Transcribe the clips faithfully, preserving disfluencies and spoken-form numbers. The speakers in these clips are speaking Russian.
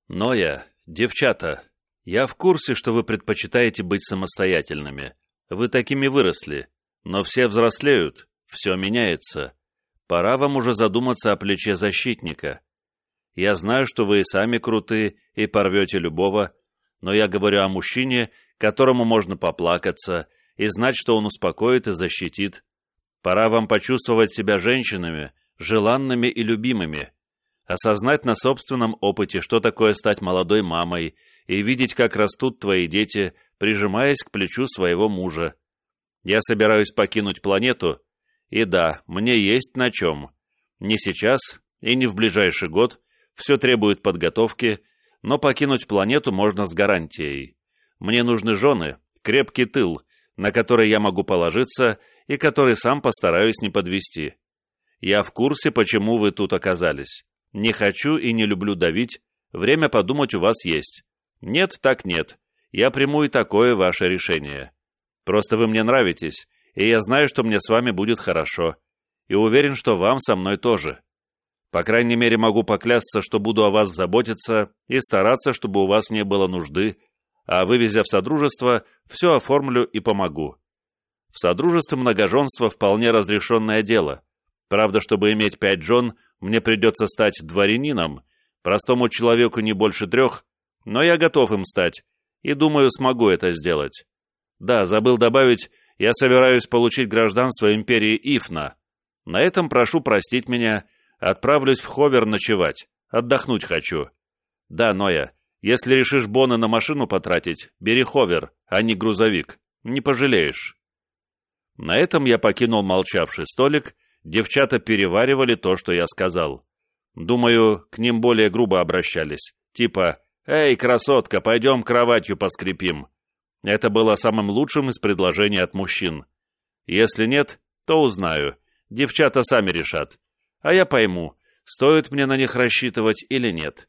Ноя, девчата, я в курсе, что вы предпочитаете быть самостоятельными. Вы такими выросли, но все взрослеют, все меняется. Пора вам уже задуматься о плече защитника. Я знаю, что вы и сами круты, и порвете любого, но я говорю о мужчине, которому можно поплакаться, и знать, что он успокоит и защитит. Пора вам почувствовать себя женщинами, желанными и любимыми, осознать на собственном опыте, что такое стать молодой мамой, и видеть, как растут твои дети, прижимаясь к плечу своего мужа. Я собираюсь покинуть планету, и да, мне есть на чем. Не сейчас и не в ближайший год, все требует подготовки, но покинуть планету можно с гарантией. Мне нужны жены, крепкий тыл, на который я могу положиться и который сам постараюсь не подвести. Я в курсе, почему вы тут оказались. Не хочу и не люблю давить, время подумать у вас есть. Нет, так нет. Я приму и такое ваше решение. Просто вы мне нравитесь, и я знаю, что мне с вами будет хорошо. И уверен, что вам со мной тоже. По крайней мере, могу поклясться, что буду о вас заботиться и стараться, чтобы у вас не было нужды, а вывезя в Содружество, все оформлю и помогу. В Содружестве многоженство вполне разрешенное дело. Правда, чтобы иметь пять жен, мне придется стать дворянином, простому человеку не больше трех, но я готов им стать, и думаю, смогу это сделать. Да, забыл добавить, я собираюсь получить гражданство империи Ифна. На этом прошу простить меня, отправлюсь в Ховер ночевать, отдохнуть хочу. Да, Ноя, если решишь боны на машину потратить, бери Ховер, а не грузовик, не пожалеешь. На этом я покинул молчавший столик. Девчата переваривали то, что я сказал. Думаю, к ним более грубо обращались. Типа «Эй, красотка, пойдем кроватью поскрипим». Это было самым лучшим из предложений от мужчин. Если нет, то узнаю. Девчата сами решат. А я пойму, стоит мне на них рассчитывать или нет.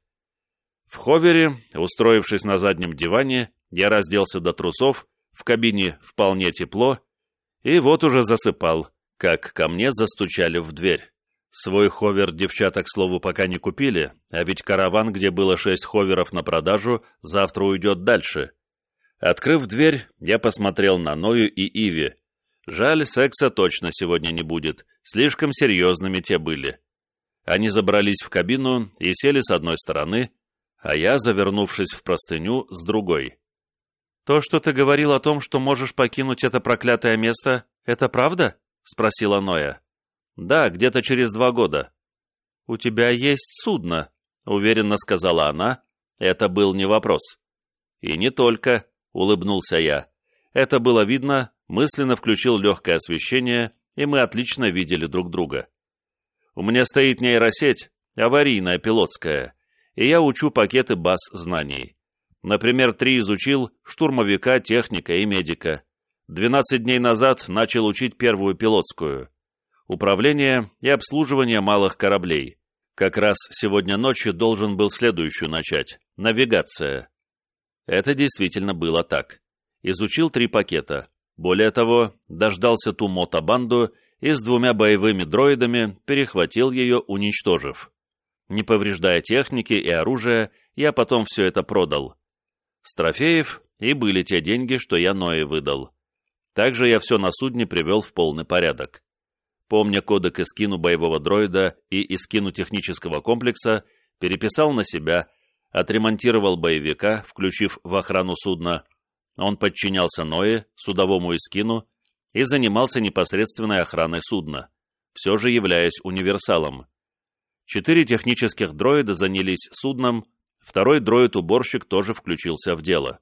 В Ховере, устроившись на заднем диване, я разделся до трусов, в кабине вполне тепло, и вот уже засыпал, как ко мне застучали в дверь. Свой ховер девчата, к слову, пока не купили, а ведь караван, где было шесть ховеров на продажу, завтра уйдет дальше. Открыв дверь, я посмотрел на Ною и Иви. Жаль, секса точно сегодня не будет, слишком серьезными те были. Они забрались в кабину и сели с одной стороны, а я, завернувшись в простыню, с другой. «То, что ты говорил о том, что можешь покинуть это проклятое место, это правда?» — спросила Ноя. «Да, где-то через два года». «У тебя есть судно», — уверенно сказала она. Это был не вопрос. «И не только», — улыбнулся я. Это было видно, мысленно включил легкое освещение, и мы отлично видели друг друга. «У меня стоит нейросеть, аварийная, пилотская, и я учу пакеты баз знаний. Например, три изучил штурмовика, техника и медика. двенадцать дней назад начал учить первую пилотскую. Управление и обслуживание малых кораблей. Как раз сегодня ночью должен был следующую начать. Навигация. Это действительно было так. Изучил три пакета. Более того, дождался ту мотобанду и с двумя боевыми дроидами перехватил ее, уничтожив. Не повреждая техники и оружия, я потом все это продал. С трофеев и были те деньги, что я Ное выдал. Также я все на судне привел в полный порядок. Помня кодек эскину боевого дроида и эскину технического комплекса, переписал на себя, отремонтировал боевика, включив в охрану судна. Он подчинялся Ное, судовому эскину, и занимался непосредственной охраной судна, все же являясь универсалом. Четыре технических дроида занялись судном, второй дроид-уборщик тоже включился в дело.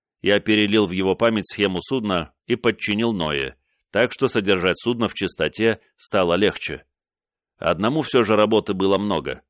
Я перелил в его память схему судна и подчинил Ное, так что содержать судно в чистоте стало легче. Одному все же работы было много.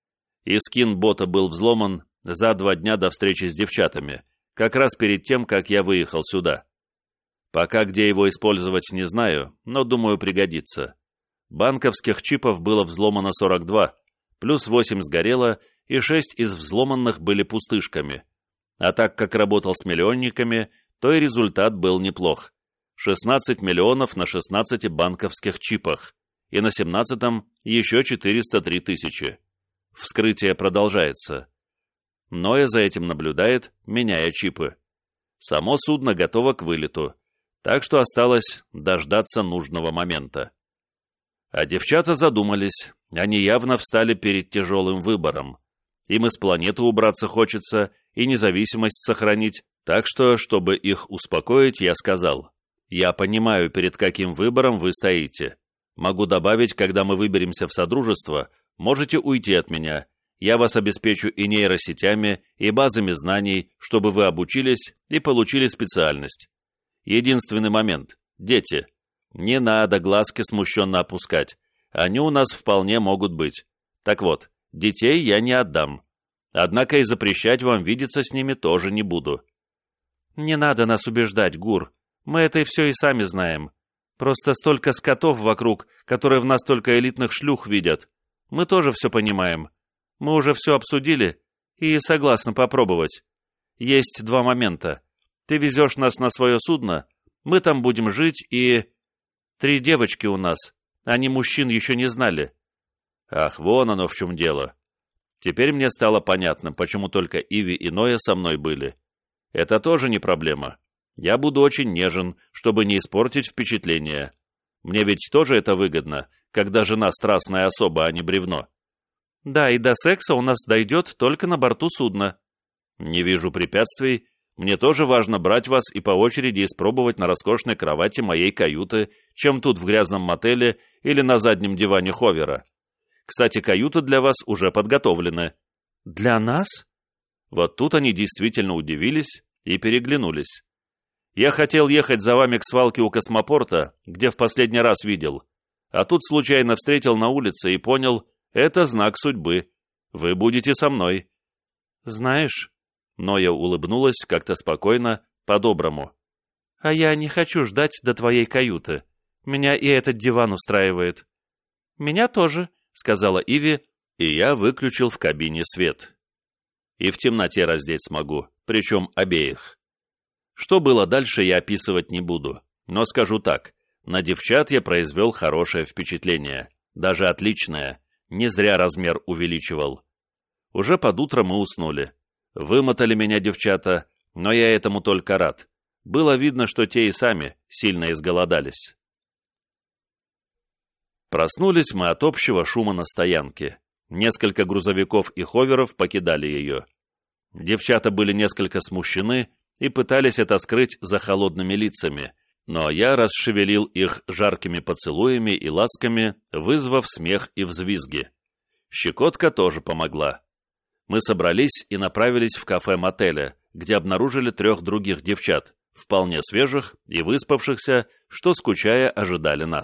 Эскин бота был взломан за два дня до встречи с девчатами, как раз перед тем, как я выехал сюда. Пока где его использовать не знаю, но думаю пригодится. Банковских чипов было взломано сорок два, плюс восемь сгорело, и шесть из взломанных были пустышками. А так как работал с миллионниками, то и результат был неплох. шестнадцать миллионов на шестнадцати банковских чипах, и на семнадцатом еще четыреста три тысячи. Вскрытие продолжается. Ноя за этим наблюдает, меняя чипы. Само судно готово к вылету, так что осталось дождаться нужного момента. А девчата задумались, они явно встали перед тяжелым выбором. Им из планеты убраться хочется и независимость сохранить, так что, чтобы их успокоить, я сказал: «Я понимаю, перед каким выбором вы стоите. Могу добавить, когда мы выберемся в Содружество, можете уйти от меня. Я вас обеспечу и нейросетями, и базами знаний, чтобы вы обучились и получили специальность. Единственный момент – дети. Не надо глазки смущенно опускать. Они у нас вполне могут быть. Так вот, детей я не отдам. Однако и запрещать вам видеться с ними тоже не буду». «Не надо нас убеждать, Гур. Мы это и все и сами знаем. Просто столько скотов вокруг, которые в нас только элитных шлюх видят. Мы тоже все понимаем. Мы уже все обсудили и согласны попробовать. Есть два момента. Ты везешь нас на свое судно, мы там будем жить и... Три девочки у нас, они мужчин еще не знали». Ах, вон оно в чем дело. Теперь мне стало понятно, почему только Иви и Ноя со мной были. Это тоже не проблема. Я буду очень нежен, чтобы не испортить впечатление. Мне ведь тоже это выгодно, когда жена страстная особа, а не бревно. Да, и до секса у нас дойдет только на борту судна. Не вижу препятствий. Мне тоже важно брать вас и по очереди испробовать на роскошной кровати моей каюты, чем тут в грязном мотеле или на заднем диване ховера. Кстати, каюты для вас уже подготовлены. Для нас? Вот тут они действительно удивились и переглянулись. Я хотел ехать за вами к свалке у космопорта, где в последний раз видел. А тут случайно встретил на улице и понял, это знак судьбы. Вы будете со мной. Знаешь, Ноя улыбнулась как-то спокойно, по-доброму. А я не хочу ждать до твоей каюты. Меня и этот диван устраивает. Меня тоже, сказала Иви, и я выключил в кабине свет. И в темноте раздеть смогу, причем обеих. Что было дальше, я описывать не буду, но скажу так, на девчат я произвел хорошее впечатление, даже отличное, не зря размер увеличивал. Уже под утро мы уснули. Вымотали меня девчата, но я этому только рад. Было видно, что те и сами сильно изголодались. Проснулись мы от общего шума на стоянке. Несколько грузовиков и ховеров покидали ее. Девчата были несколько смущены и пытались это скрыть за холодными лицами, но я расшевелил их жаркими поцелуями и ласками, вызвав смех и взвизги. Щекотка тоже помогла. Мы собрались и направились в кафе мотеля, где обнаружили трех других девчат, вполне свежих и выспавшихся, что, скучая, ожидали нас.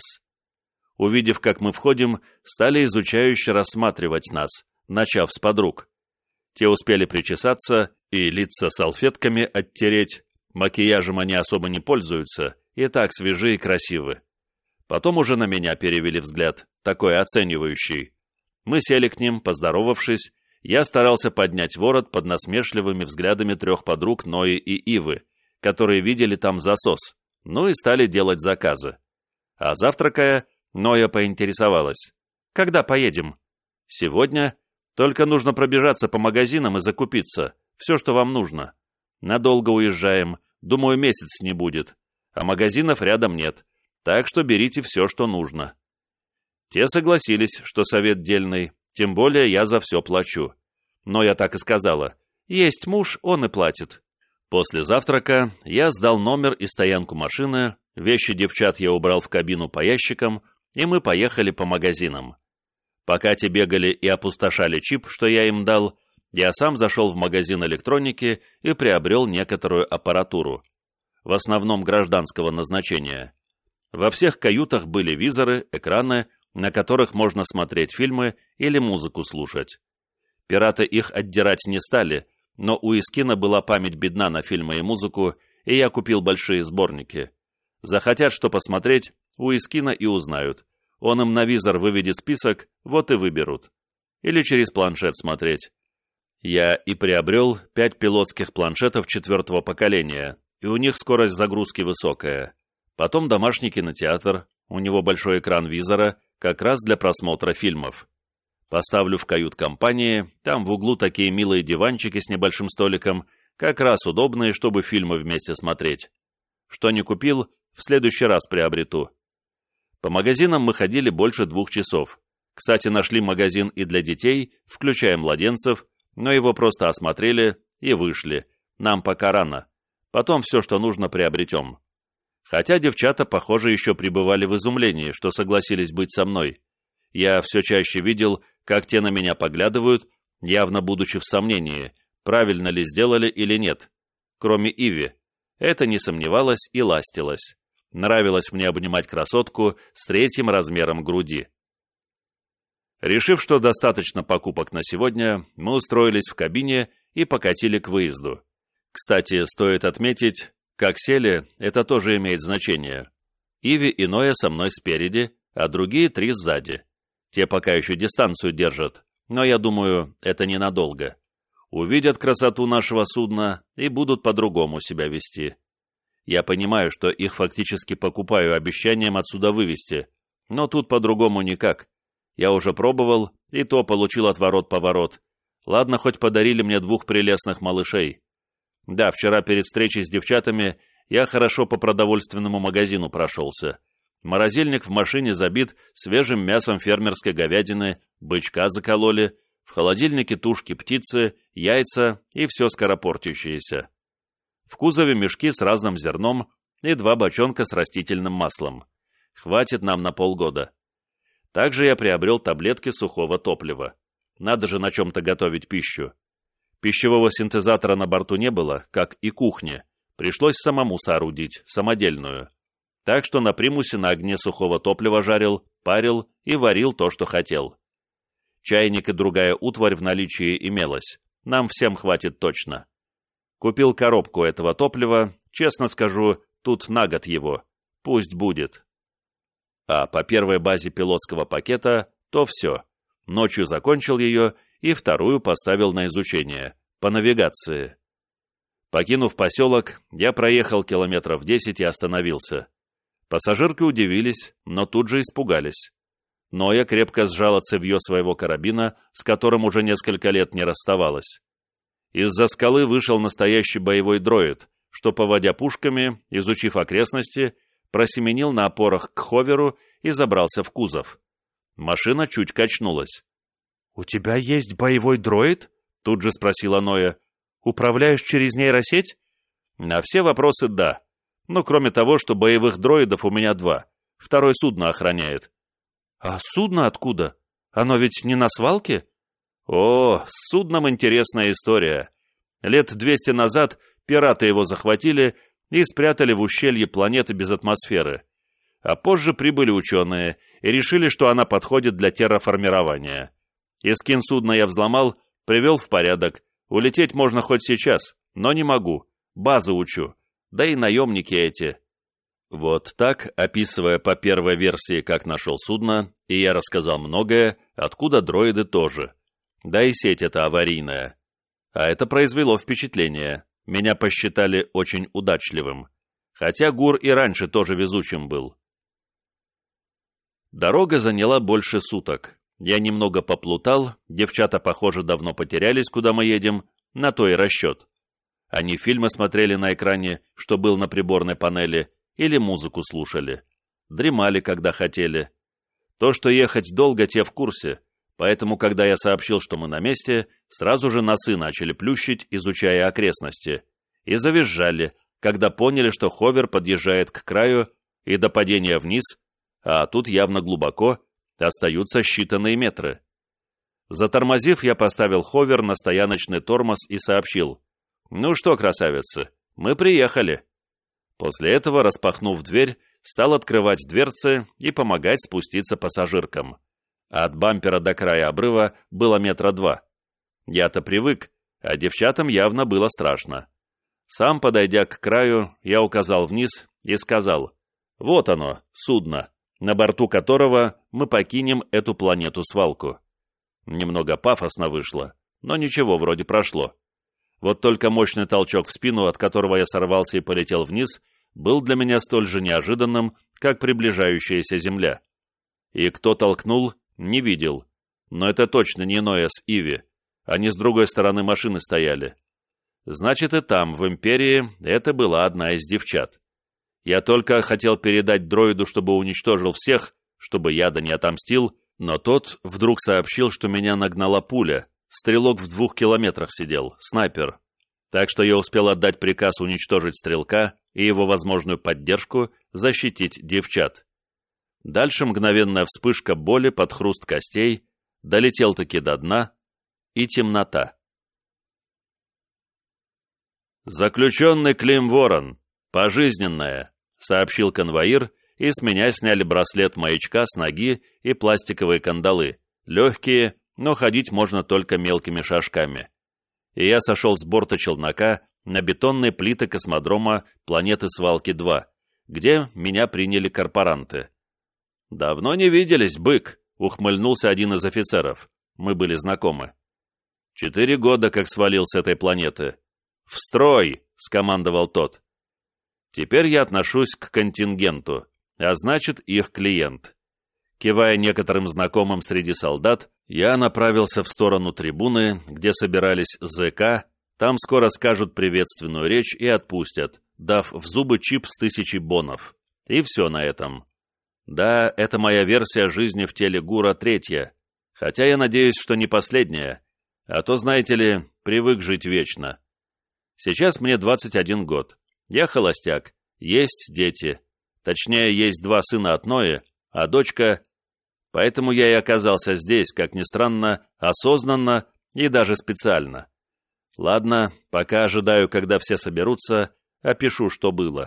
Увидев, как мы входим, стали изучающе рассматривать нас, начав с подруг. Те успели причесаться и лица салфетками оттереть, макияжем они особо не пользуются, и так свежи и красивы. Потом уже на меня перевели взгляд, такой оценивающий. Мы сели к ним, поздоровавшись, я старался поднять ворот под насмешливыми взглядами трех подруг Нои и Ивы, которые видели там засос, ну и стали делать заказы. А завтракая, Ноя поинтересовалась. «Когда поедем?» «Сегодня. Только нужно пробежаться по магазинам и закупиться. Все, что вам нужно. Надолго уезжаем. Думаю, месяц не будет. А магазинов рядом нет. Так что берите все, что нужно». Те согласились, что совет дельный. Тем более я за все плачу. Но я так и сказала. Есть муж, он и платит. После завтрака я сдал номер и стоянку машины, вещи девчат я убрал в кабину по ящикам, и мы поехали по магазинам. Пока те бегали и опустошали чип, что я им дал, я сам зашел в магазин электроники и приобрел некоторую аппаратуру, в основном гражданского назначения. Во всех каютах были визоры, экраны, на которых можно смотреть фильмы или музыку слушать. Пираты их отдирать не стали, но у Искина была память бедна на фильмы и музыку, и я купил большие сборники. Захотят что посмотреть, у Искина и узнают. Он им на визор выведет список, вот и выберут. Или через планшет смотреть. Я и приобрел пять пилотских планшетов четвертого поколения, и у них скорость загрузки высокая. Потом домашний кинотеатр, у него большой экран визора, как раз для просмотра фильмов. Поставлю в кают-компании, там в углу такие милые диванчики с небольшим столиком, как раз удобные, чтобы фильмы вместе смотреть. Что не купил, в следующий раз приобрету. По магазинам мы ходили больше двух часов. Кстати, нашли магазин и для детей, включая младенцев, но его просто осмотрели и вышли. Нам пока рано. Потом все, что нужно, приобретем. Хотя девчата, похоже, еще пребывали в изумлении, что согласились быть со мной. Я все чаще видел, как те на меня поглядывают, явно будучи в сомнении, правильно ли сделали или нет. Кроме Иви. Это не сомневалась и ластилась. Нравилось мне обнимать красотку с третьим размером груди. Решив, что достаточно покупок на сегодня, мы устроились в кабине и покатили к выезду. Кстати, стоит отметить, как сели, это тоже имеет значение. Иви и Ноя со мной спереди, а другие три сзади. Те пока еще дистанцию держат, но я думаю, это ненадолго. Увидят красоту нашего судна и будут по-другому себя вести. Я понимаю, что их фактически покупаю обещанием отсюда вывести, но тут по-другому никак. Я уже пробовал, и то получил отворот-поворот. Ладно, хоть подарили мне двух прелестных малышей. Да, вчера перед встречей с девчатами я хорошо по продовольственному магазину прошелся. Морозильник в машине забит свежим мясом фермерской говядины, бычка закололи, в холодильнике тушки птицы, яйца и все скоропортящееся. В кузове мешки с разным зерном и два бочонка с растительным маслом. Хватит нам на полгода. Также я приобрел таблетки сухого топлива. Надо же на чем-то готовить пищу. Пищевого синтезатора на борту не было, как и кухни. Пришлось самому соорудить, самодельную. Так что на примусе на огне сухого топлива жарил, парил и варил то, что хотел. Чайник и другая утварь в наличии имелась. Нам всем хватит точно. Купил коробку этого топлива, честно скажу, тут на год его. Пусть будет. А по первой базе пилотского пакета, то все. Ночью закончил ее и вторую поставил на изучение, по навигации. Покинув поселок, я проехал километров десять и остановился. Пассажирки удивились, но тут же испугались. Ноя крепко сжала цевьё своего карабина, с которым уже несколько лет не расставалась. Из-за скалы вышел настоящий боевой дроид, что, поводя пушками, изучив окрестности, просеменил на опорах к ховеру и забрался в кузов. Машина чуть качнулась. «У тебя есть боевой дроид?» — тут же спросила Ноя. «Управляешь через нейросеть?» «На все вопросы да. Ну, кроме того, что боевых дроидов у меня два. Второй судно охраняет». «А судно откуда? Оно ведь не на свалке?» «О, с судном интересная история. Лет двести назад пираты его захватили и спрятали в ущелье планеты без атмосферы. А позже прибыли ученые и решили, что она подходит для терраформирования. Эскин судна я взломал, привел в порядок. Улететь можно хоть сейчас, но не могу. Базы учу. Да и наемники эти». Вот так, описывая по первой версии, как нашел судно, и я рассказал многое, откуда дроиды тоже. Да и сеть эта аварийная. А это произвело впечатление. Меня посчитали очень удачливым. Хотя Гур и раньше тоже везучим был. Дорога заняла больше суток. Я немного поплутал, девчата, похоже, давно потерялись, куда мы едем, на то и расчет. Они фильмы смотрели на экране, что был на приборной панели, или музыку слушали. Дремали, когда хотели. То, что ехать долго, те в курсе, поэтому, когда я сообщил, что мы на месте, сразу же носы начали плющить, изучая окрестности, и завизжали, когда поняли, что ховер подъезжает к краю, и до падения вниз, а тут явно глубоко, остаются считанные метры. Затормозив, я поставил ховер на стояночный тормоз и сообщил: «Ну что, красавицы, мы приехали». После этого, распахнув дверь, стал открывать дверцы и помогать спуститься пассажиркам. От бампера до края обрыва было метра два. Я-то привык, а девчатам явно было страшно. Сам, подойдя к краю, я указал вниз и сказал: «Вот оно, судно, на борту которого мы покинем эту планету-свалку». Немного пафосно вышло, но ничего, вроде прошло. Вот только мощный толчок в спину, от которого я сорвался и полетел вниз, был для меня столь же неожиданным, как приближающаяся земля. И кто толкнул, не видел. но это точно не Ноя с Иви. Они с другой стороны машины стояли. Значит, и там, в Империи, это была одна из девчат. Я только хотел передать дроиду, чтобы уничтожил всех, чтобы яда не отомстил, но тот вдруг сообщил, что меня нагнала пуля. Стрелок в двух километрах сидел, снайпер. Так что я успел отдать приказ уничтожить стрелка и его возможную поддержку защитить девчат. Дальше мгновенная вспышка боли под хруст костей, долетел-таки до дна, и темнота. «Заключенный Клим Ворон, пожизненное», — сообщил конвоир, и с меня сняли браслет маячка с ноги и пластиковые кандалы, легкие, но ходить можно только мелкими шажками. И я сошел с борта челнока на бетонные плиты космодрома планеты Свалки-два, где меня приняли корпоранты. «Давно не виделись, бык», — ухмыльнулся один из офицеров. Мы были знакомы. «Четыре года, как свалил с этой планеты». «В строй!» — скомандовал тот. Теперь я отношусь к контингенту, а значит, их клиент. Кивая некоторым знакомым среди солдат, я направился в сторону трибуны, где собирались ЗК, там скоро скажут приветственную речь и отпустят, дав в зубы чип с тысячей бонов. И все на этом. Да, это моя версия жизни в теле Гура третья, хотя я надеюсь, что не последняя, а то, знаете ли, привык жить вечно. Сейчас мне двадцать один год. Я холостяк, есть дети. Точнее, есть два сына от Нои, а дочка... Поэтому я и оказался здесь, как ни странно, осознанно и даже специально. Ладно, пока ожидаю, когда все соберутся, опишу, что было.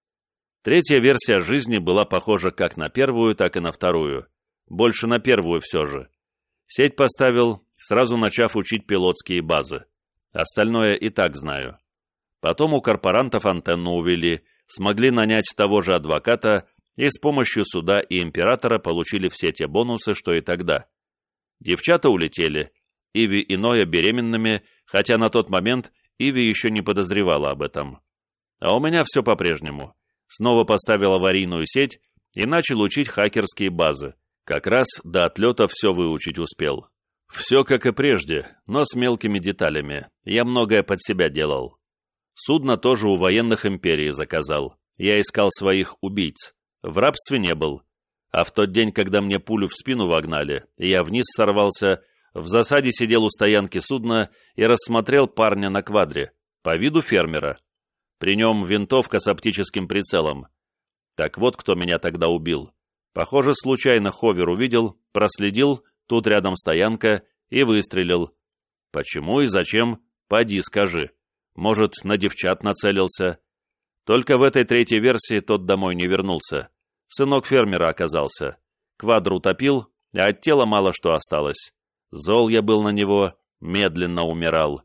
Третья версия жизни была похожа как на первую, так и на вторую. Больше на первую все же. Сеть поставил, сразу начав учить пилотские базы. Остальное и так знаю. Потом у корпорантов антенну увели, смогли нанять того же адвоката и с помощью суда и императора получили все те бонусы, что и тогда. Девчата улетели, Иви и Ноя беременными, хотя на тот момент Иви еще не подозревала об этом. А у меня все по-прежнему. Снова поставил аварийную сеть и начал учить хакерские базы. Как раз до отлета все выучить успел. Все как и прежде, но с мелкими деталями. Я многое под себя делал. Судно тоже у военных империи заказал. Я искал своих убийц. В рабстве не был. А в тот день, когда мне пулю в спину вогнали, и я вниз сорвался, в засаде сидел у стоянки судна и рассмотрел парня на квадре, по виду фермера. При нем винтовка с оптическим прицелом. Так вот, кто меня тогда убил. Похоже, случайно ховер увидел, проследил, тут рядом стоянка, и выстрелил. Почему и зачем, поди скажи. Может, на девчат нацелился. Только в этой третьей версии тот домой не вернулся. Сынок фермера оказался. Квадр утопил, а от тела мало что осталось. Зол я был на него, медленно умирал.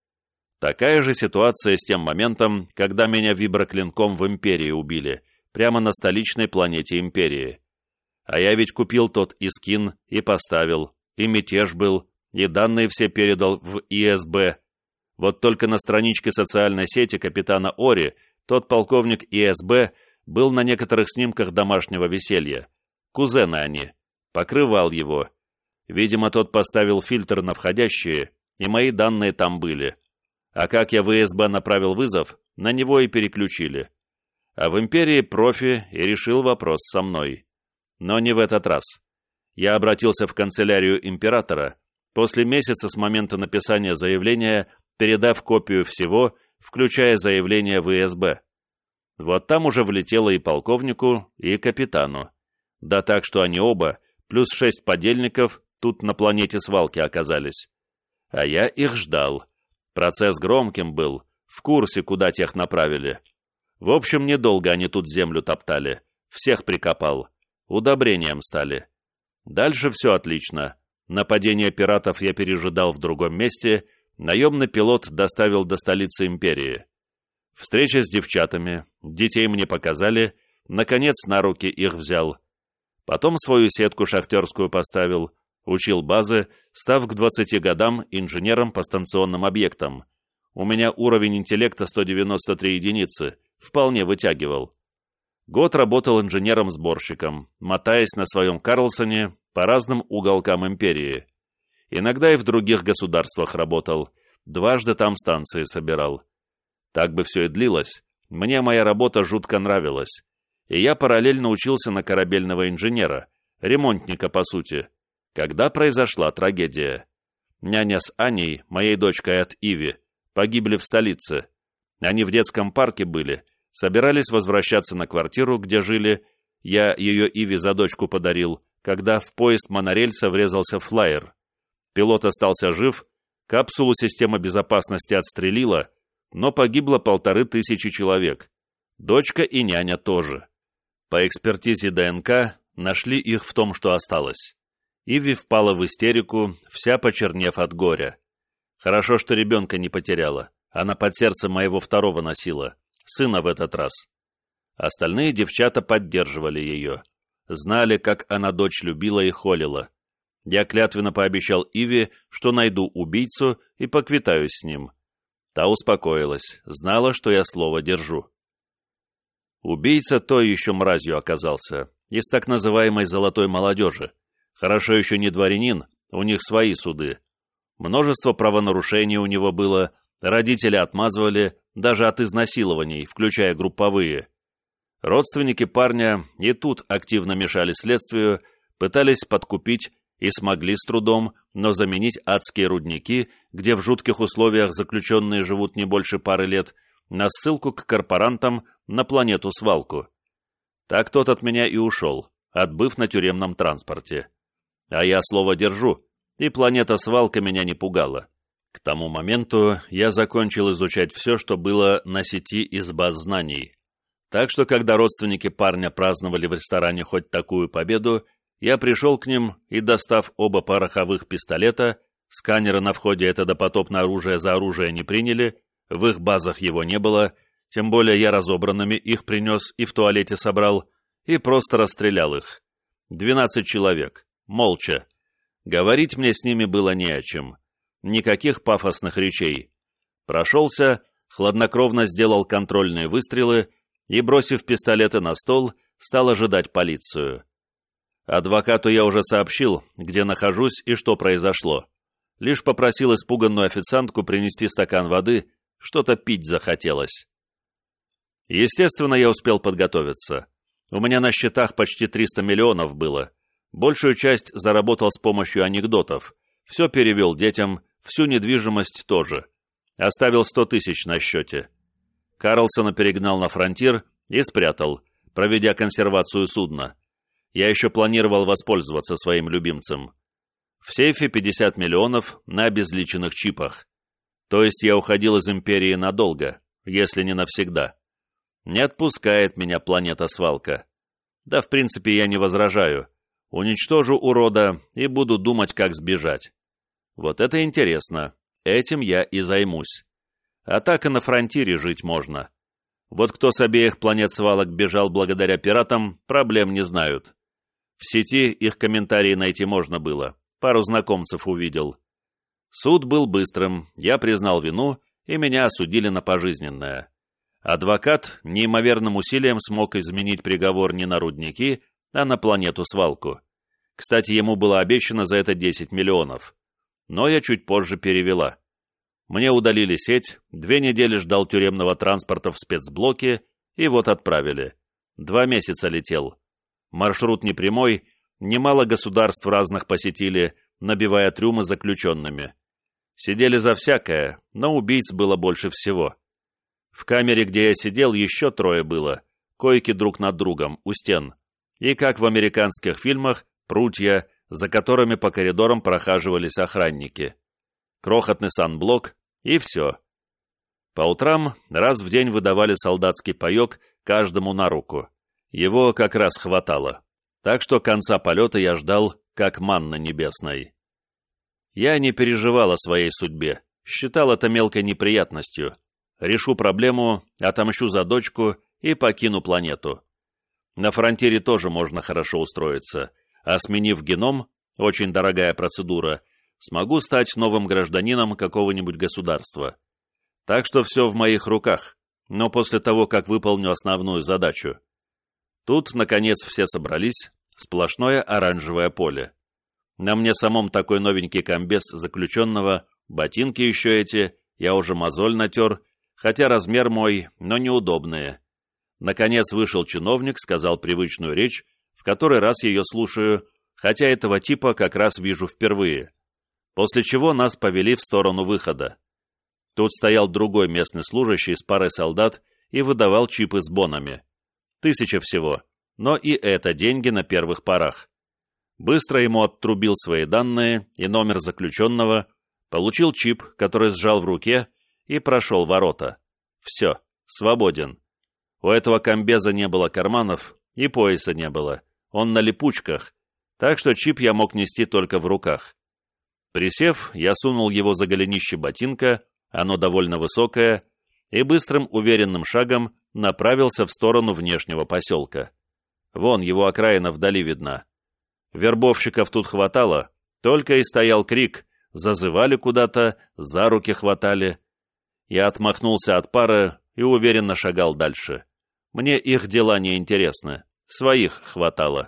Такая же ситуация с тем моментом, когда меня виброклинком в Империи убили, прямо на столичной планете Империи. А я ведь купил тот и скин, и поставил, и мятеж был, и данные все передал в И Эс Бэ. Вот только на страничке социальной сети капитана Ори тот полковник И Эс Бэ был на некоторых снимках домашнего веселья. Кузены они. Покрывал его. Видимо, тот поставил фильтр на входящие, и мои данные там были. А как я в И Эс Бэ направил вызов, на него и переключили. А в Империи профи и решил вопрос со мной. Но не в этот раз. Я обратился в канцелярию императора, после месяца с момента написания заявления, передав копию всего, включая заявление в И Эс Бэ. Вот там уже влетело и полковнику, и капитану. Да так, что они оба, плюс шесть подельников, тут на планете Свалки оказались. А я их ждал. Процесс громким был, в курсе, куда тех направили. В общем, недолго они тут землю топтали. Всех прикопал. Удобрением стали. Дальше все отлично. Нападение пиратов я пережидал в другом месте, наемный пилот доставил до столицы Империи. Встреча с девчатами, детей мне показали, наконец на руки их взял. Потом свою сетку шахтерскую поставил, учил базы, став к двадцати годам инженером по станционным объектам. У меня уровень интеллекта сто девяносто три единицы, вполне вытягивал. Год работал инженером-сборщиком, мотаясь на своем Карлсоне по разным уголкам Империи. Иногда и в других государствах работал, дважды там станции собирал. Так бы все и длилось. Мне моя работа жутко нравилась. И я параллельно учился на корабельного инженера, ремонтника по сути, когда произошла трагедия. Няня с Аней, моей дочкой от Иви, погибли в столице. Они в детском парке были, собирались возвращаться на квартиру, где жили. Я ее Иви за дочку подарил, когда в поезд монорельса врезался флайер. Пилот остался жив, капсулу система безопасности отстрелила, но погибло полторы тысячи человек. Дочка и няня тоже. По экспертизе ДНК нашли их в том, что осталось. Иви впала в истерику, вся почернев от горя. Хорошо, что ребенка не потеряла. Она под сердцем моего второго носила, сына в этот раз. Остальные девчата поддерживали ее. Знали, как она дочь любила и холила. Я клятвенно пообещал Иве, что найду убийцу и поквитаюсь с ним. Та успокоилась, знала, что я слово держу. Убийца той еще мразью оказался, из так называемой «золотой молодежи». Хорошо еще не дворянин, у них свои суды. Множество правонарушений у него было, родители отмазывали даже от изнасилований, включая групповые. Родственники парня и тут активно мешали следствию, пытались подкупить и смогли с трудом, но заменить адские рудники, где в жутких условиях заключенные живут не больше пары лет, на ссылку к корпорантам на планету-свалку. Так тот от меня и ушел, отбыв на тюремном транспорте. А я слово держу, и планета-свалка меня не пугала. К тому моменту я закончил изучать все, что было на сети из баз знаний. Так что, когда родственники парня праздновали в ресторане хоть такую победу, я пришел к ним и, достав оба пороховых пистолета, сканеры на входе это допотопное оружие за оружие не приняли, в их базах его не было, тем более я разобранными их принес и в туалете собрал, и просто расстрелял их. Двенадцать человек, молча. Говорить мне с ними было не о чем. Никаких пафосных речей. Прошелся, хладнокровно сделал контрольные выстрелы и, бросив пистолеты на стол, стал ожидать полицию. Адвокату я уже сообщил, где нахожусь и что произошло. Лишь попросил испуганную официантку принести стакан воды, что-то пить захотелось. Естественно, я успел подготовиться. У меня на счетах почти триста миллионов было. Большую часть заработал с помощью анекдотов. Все перевел детям, всю недвижимость тоже. Оставил сто тысяч на счете. Карлсона перегнал на фронтир и спрятал, проведя консервацию судна. Я еще планировал воспользоваться своим любимцем. В сейфе пятьдесят миллионов на обезличенных чипах. То есть я уходил из империи надолго, если не навсегда. Не отпускает меня планета-свалка. Да, в принципе, я не возражаю. Уничтожу урода и буду думать, как сбежать. Вот это интересно. Этим я и займусь. А так и на фронтире жить можно. Вот кто с обеих планет-свалок бежал благодаря пиратам, проблем не знают. В сети их комментарии найти можно было. Пару знакомцев увидел. Суд был быстрым, я признал вину, и меня осудили на пожизненное. Адвокат неимоверным усилием смог изменить приговор не на рудники, а на планету-свалку. Кстати, ему было обещано за это десять миллионов. Но я чуть позже перевела. Мне удалили сеть, две недели ждал тюремного транспорта в спецблоке, и вот отправили. Два месяца летел. Маршрут непрямой, немало государств разных посетили, набивая трюмы заключенными. Сидели за всякое, но убийц было больше всего. В камере, где я сидел, еще трое было, койки друг над другом, у стен. И, как в американских фильмах, прутья, за которыми по коридорам прохаживались охранники. Крохотный санблок, и все. По утрам раз в день выдавали солдатский паек каждому на руку. Его как раз хватало. Так что конца полета я ждал, как манна небесной. Я не переживал о своей судьбе, считал это мелкой неприятностью. Решу проблему, отомщу за дочку и покину планету. На фронтире тоже можно хорошо устроиться, а сменив геном, очень дорогая процедура, смогу стать новым гражданином какого-нибудь государства. Так что все в моих руках, но после того, как выполню основную задачу. Тут, наконец, все собрались, сплошное оранжевое поле. На мне самом такой новенький комбез заключенного, ботинки еще эти, я уже мозоль натер, хотя размер мой, но неудобные. Наконец вышел чиновник, сказал привычную речь, в который раз ее слушаю, хотя этого типа как раз вижу впервые. После чего нас повели в сторону выхода. Тут стоял другой местный служащий с парой солдат и выдавал чипы с бонами. Тысяча всего, но и это деньги на первых порах. Быстро ему оттрубил свои данные и номер заключенного, получил чип, который сжал в руке, и прошел ворота. Все, свободен. У этого комбеза не было карманов, и пояса не было. Он на липучках, так что чип я мог нести только в руках. Присев, я сунул его за голенище ботинка, оно довольно высокое, и быстрым уверенным шагом направился в сторону внешнего поселка. Вон его окраина вдали видна. Вербовщиков тут хватало, только и стоял крик, зазывали куда-то, за руки хватали. Я отмахнулся от пары и уверенно шагал дальше. Мне их дела не интересны, своих хватало.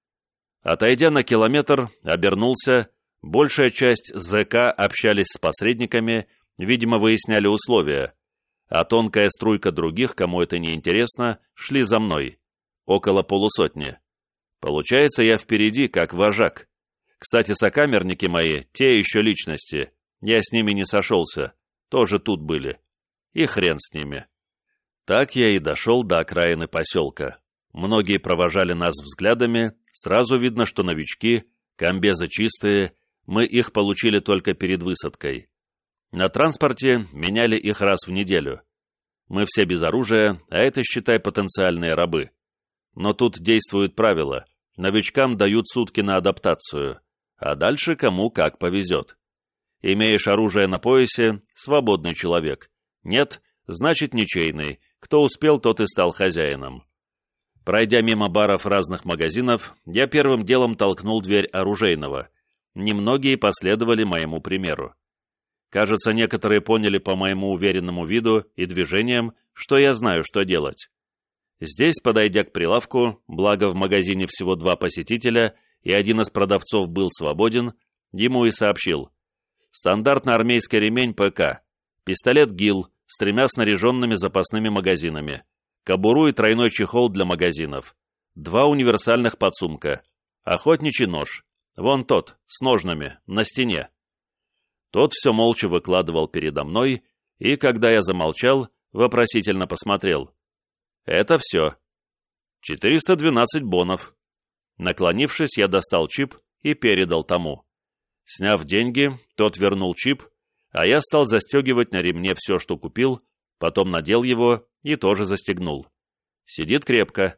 Отойдя на километр, обернулся, большая часть зэка общались с посредниками, видимо, выясняли условия, а тонкая струйка других, кому это не интересно, шли за мной, около полусотни. Получается, я впереди, как вожак. Кстати, сокамерники мои, те еще личности, я с ними не сошелся, тоже тут были. И хрен с ними. Так я и дошел до окраины поселка. Многие провожали нас взглядами, сразу видно, что новички, комбезы чистые, мы их получили только перед высадкой. На транспорте меняли их раз в неделю. Мы все без оружия, а это, считай, потенциальные рабы. Но тут действуют правила. Новичкам дают сутки на адаптацию, а дальше кому как повезет. Имеешь оружие на поясе – свободный человек. Нет – значит ничейный. Кто успел, тот и стал хозяином. Пройдя мимо баров разных магазинов, я первым делом толкнул дверь оружейного. Немногие последовали моему примеру. Кажется, некоторые поняли по моему уверенному виду и движениям, что я знаю, что делать. Здесь, подойдя к прилавку, благо в магазине всего два посетителя, и один из продавцов был свободен, ему и сообщил. Стандартный армейский ремень ПК, пистолет ГИЛ с тремя снаряженными запасными магазинами, кобуру и тройной чехол для магазинов, два универсальных подсумка, охотничий нож, вон тот, с ножнами, на стене. Тот все молча выкладывал передо мной, и, когда я замолчал, вопросительно посмотрел. Это все. четыреста двенадцать бонов. Наклонившись, я достал чип и передал тому. Сняв деньги, тот вернул чип, а я стал застегивать на ремне все, что купил, потом надел его и тоже застегнул. Сидит крепко.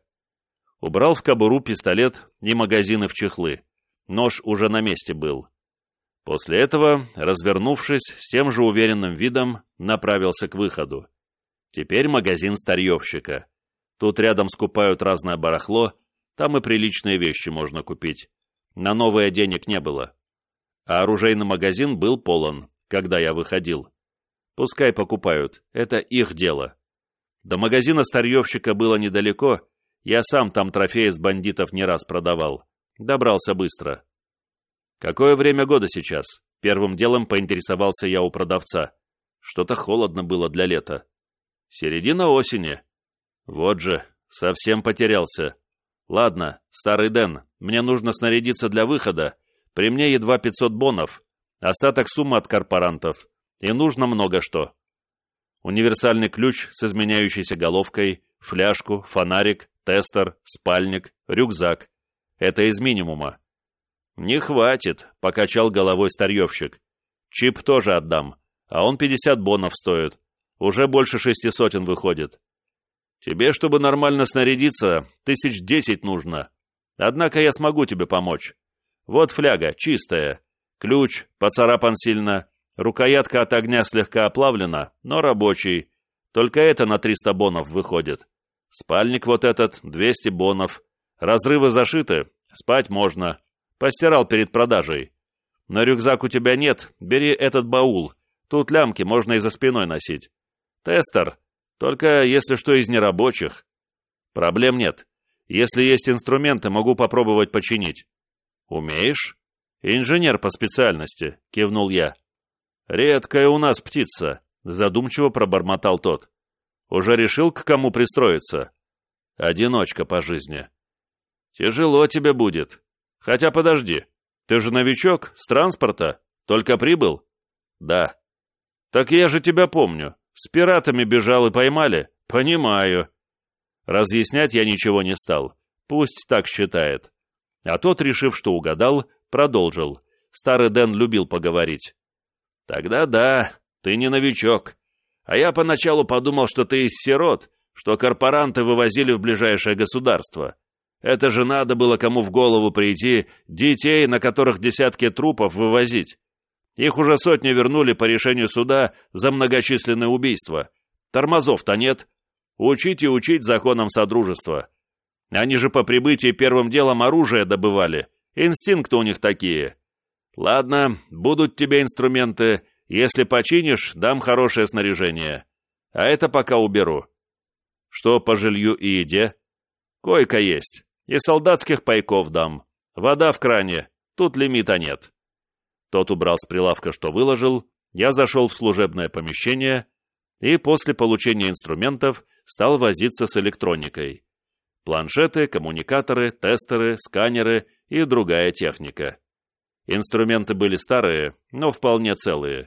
Убрал в кобуру пистолет и магазины в чехлы. Нож уже на месте был. После этого, развернувшись, с тем же уверенным видом направился к выходу. Теперь магазин старьевщика. Тут рядом скупают разное барахло, там и приличные вещи можно купить. На новое денег не было. А оружейный магазин был полон, когда я выходил. Пускай покупают, это их дело. До магазина старьевщика было недалеко, я сам там трофеи с бандитов не раз продавал. Добрался быстро. Какое время года сейчас? Первым делом поинтересовался я у продавца. Что-то холодно было для лета. Середина осени. Вот же, совсем потерялся. Ладно, старый Дэн, мне нужно снарядиться для выхода. При мне едва пятьсот бонов, остаток суммы от корпорантов. И нужно много что. Универсальный ключ с изменяющейся головкой, фляжку, фонарик, тестер, спальник, рюкзак. Это из минимума. «Не хватит», — покачал головой старьевщик. «Чип тоже отдам, а он пятьдесят бонов стоит. Уже больше шести сотен выходит. Тебе, чтобы нормально снарядиться, тысяч десять нужно. Однако я смогу тебе помочь. Вот фляга, чистая. Ключ, поцарапан сильно. Рукоятка от огня слегка оплавлена, но рабочий. Только это на триста бонов выходит. Спальник вот этот, двести бонов. Разрывы зашиты, спать можно. Постирал перед продажей. Но рюкзак у тебя нет, бери этот баул. Тут лямки можно и за спиной носить. Тестер, только если что из нерабочих. Проблем нет. Если есть инструменты, могу попробовать починить. Умеешь? «Инженер по специальности», — кивнул я. «Редкая у нас птица», — задумчиво пробормотал тот. «Уже решил, к кому пристроиться?» «Одиночка по жизни». «Тяжело тебе будет. Хотя подожди, ты же новичок, с транспорта, только прибыл?» «Да». «Так я же тебя помню. С пиратами бежал и поймали?» «Понимаю». Разъяснять я ничего не стал. Пусть так считает. А тот, решив, что угадал, продолжил. Старый Дэн любил поговорить. «Тогда да, ты не новичок. А я поначалу подумал, что ты из сирот, что корпоранты вывозили в ближайшее государство. Это же надо было кому в голову прийти детей, на которых десятки трупов, вывозить. Их уже сотни вернули по решению суда за многочисленные убийства. Тормозов-то нет. Учить и учить законам содружества. Они же по прибытии первым делом оружие добывали. Инстинкты у них такие. Ладно, будут тебе инструменты. Если починишь, дам хорошее снаряжение. А это пока уберу. Что по жилью и еде? Койка есть. И солдатских пайков дам. Вода в кране. Тут лимита нет». Тот убрал с прилавка, что выложил. Я зашел в служебное помещение и после получения инструментов стал возиться с электроникой. Планшеты, коммуникаторы, тестеры, сканеры и другая техника. Инструменты были старые, но вполне целые.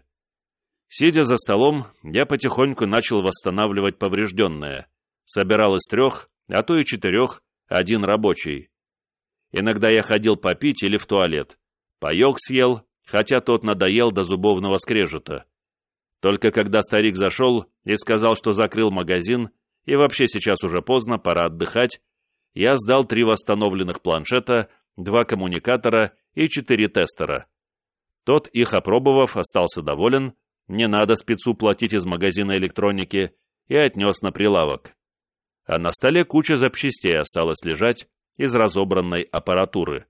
Сидя за столом, я потихоньку начал восстанавливать поврежденное. Собирал из трех, а то и четырех, один рабочий. Иногда я ходил попить или в туалет. Паек съел, хотя тот надоел до зубовного скрежета. Только когда старик зашел и сказал, что закрыл магазин, и вообще сейчас уже поздно, пора отдыхать, я сдал три восстановленных планшета, два коммуникатора и четыре тестера. Тот, их опробовав, остался доволен, не надо спецу платить из магазина электроники, и отнес на прилавок. А на столе куча запчастей осталась лежать из разобранной аппаратуры.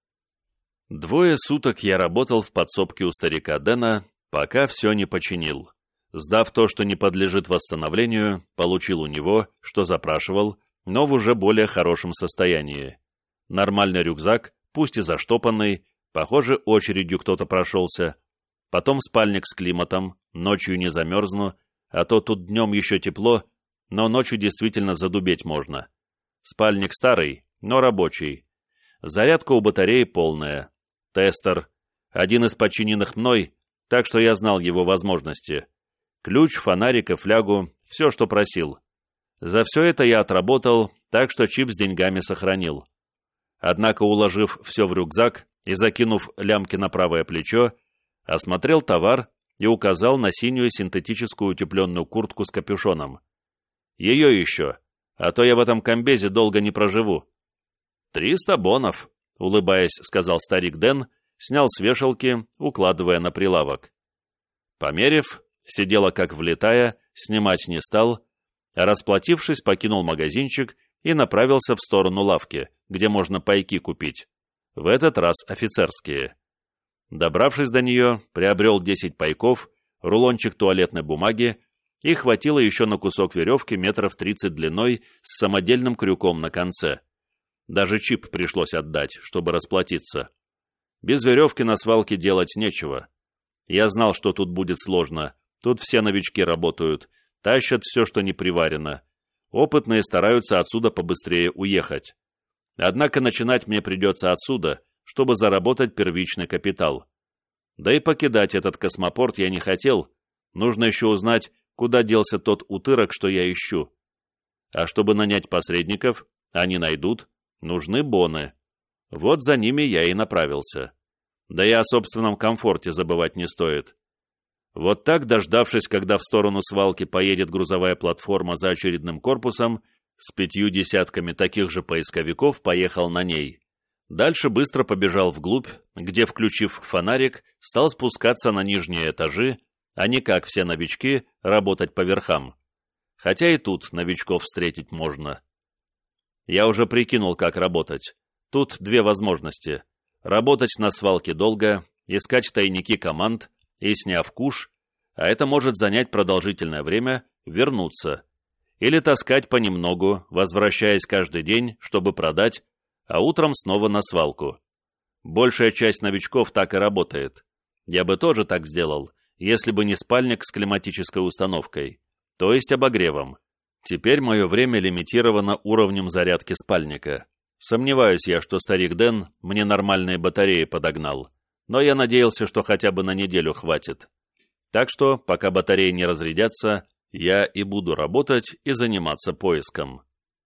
Двое суток я работал в подсобке у старика Дэна, пока все не починил. Сдав то, что не подлежит восстановлению, получил у него, что запрашивал, но в уже более хорошем состоянии. Нормальный рюкзак, пусть и заштопанный, похоже, очередью кто-то прошелся. Потом спальник с климатом, ночью не замерзну, а то тут днем еще тепло, но ночью действительно задубеть можно. Спальник старый, но рабочий. Зарядка у батареи полная. Тестер. Один из починенных мной, так что я знал его возможности. Ключ, фонарик и флягу, все, что просил. За все это я отработал, так что чип с деньгами сохранил. Однако, уложив все в рюкзак и закинув лямки на правое плечо, осмотрел товар и указал на синюю синтетическую утепленную куртку с капюшоном. Ее еще, а то я в этом комбезе долго не проживу. «Триста бонов», — улыбаясь, сказал старик Дэн, снял с вешалки, укладывая на прилавок. Померив, сидела как влитая, снимать не стал, а расплатившись, покинул магазинчик и направился в сторону лавки, где можно пайки купить. В этот раз офицерские. Добравшись до нее, приобрел десять пайков, рулончик туалетной бумаги и хватило еще на кусок веревки метров тридцать длиной с самодельным крюком на конце. Даже чип пришлось отдать, чтобы расплатиться. Без веревки на свалке делать нечего. Я знал, что тут будет сложно. Тут все новички работают, тащат все, что не приварено. Опытные стараются отсюда побыстрее уехать. Однако начинать мне придется отсюда, чтобы заработать первичный капитал. Да и покидать этот космопорт я не хотел. Нужно еще узнать, куда делся тот утырок, что я ищу. А чтобы нанять посредников, они найдут, нужны боны. Вот за ними я и направился. Да и о собственном комфорте забывать не стоит. Вот так, дождавшись, когда в сторону свалки поедет грузовая платформа за очередным корпусом, с пятью десятками таких же поисковиков поехал на ней. Дальше быстро побежал вглубь, где, включив фонарик, стал спускаться на нижние этажи, а не, как все новички, работать по верхам. Хотя и тут новичков встретить можно. Я уже прикинул, как работать. Тут две возможности. Работать на свалке долго, искать тайники команд и, сняв куш, а это может занять продолжительное время, вернуться. Или таскать понемногу, возвращаясь каждый день, чтобы продать, а утром снова на свалку. Большая часть новичков так и работает. Я бы тоже так сделал, если бы не спальник с климатической установкой, то есть обогревом. Теперь мое время лимитировано уровнем зарядки спальника. Сомневаюсь я, что старик Дэн мне нормальные батареи подогнал, но я надеялся, что хотя бы на неделю хватит. Так что, пока батареи не разрядятся, я и буду работать и заниматься поиском.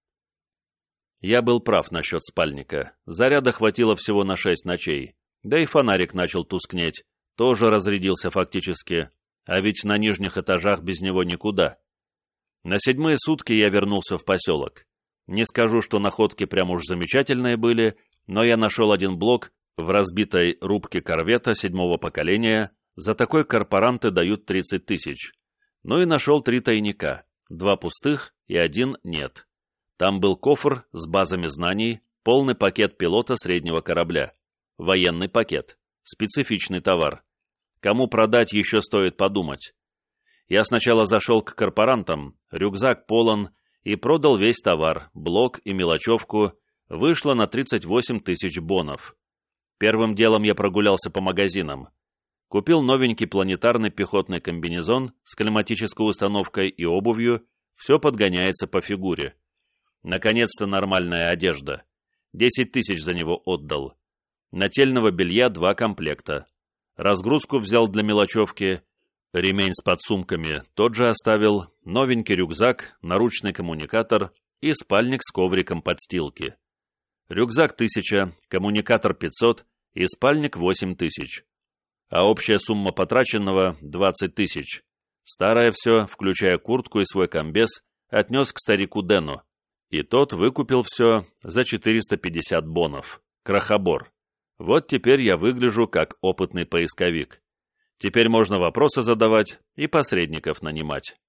Я был прав насчет спальника. Заряда хватило всего на шесть ночей. Да и фонарик начал тускнеть, тоже разрядился фактически, а ведь на нижних этажах без него никуда. На седьмые сутки я вернулся в поселок. Не скажу, что находки прям уж замечательные были, но я нашел один блок в разбитой рубке корвета седьмого поколения, за такой корпоранты дают тридцать тысяч. Ну и нашел три тайника, два пустых и один нет. Там был кофр с базами знаний, полный пакет пилота среднего корабля. Военный пакет. Специфичный товар. Кому продать, еще стоит подумать. Я сначала зашел к корпорантам, рюкзак полон, и продал весь товар, блок и мелочевку, вышло на тридцать восемь тысяч бонов. Первым делом я прогулялся по магазинам. Купил новенький планетарный пехотный комбинезон с климатической установкой и обувью, все подгоняется по фигуре. Наконец-то нормальная одежда. десять тысяч за него отдал. Нательного белья два комплекта. Разгрузку взял для мелочевки, ремень с подсумками тот же оставил, новенький рюкзак, наручный коммуникатор и спальник с ковриком-подстилки. Рюкзак тысяча, коммуникатор пятьсот и спальник восемь тысяч. А общая сумма потраченного – двадцать тысяч. Старое все, включая куртку и свой комбез, отнес к старику Дэну, и тот выкупил все за четыреста пятьдесят бонов. Крохобор. Вот теперь я выгляжу как опытный поисковик. Теперь можно вопросы задавать и посредников нанимать.